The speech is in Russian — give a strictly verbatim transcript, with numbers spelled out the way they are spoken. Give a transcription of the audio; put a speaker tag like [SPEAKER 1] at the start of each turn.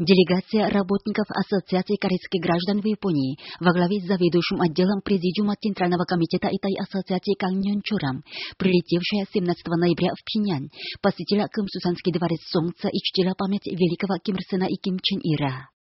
[SPEAKER 1] Делегация работников Ассоциации корейских граждан в Японии во главе с заведующим отделом Президиума Центрального комитета этой ассоциации Кang Myun-чором, прилетевшая семнадцатого ноября в Пхеньян, посетила Кымсусанский дворец Солнца и чтила память великого Ким Ир Сена и Ким Чен Ира.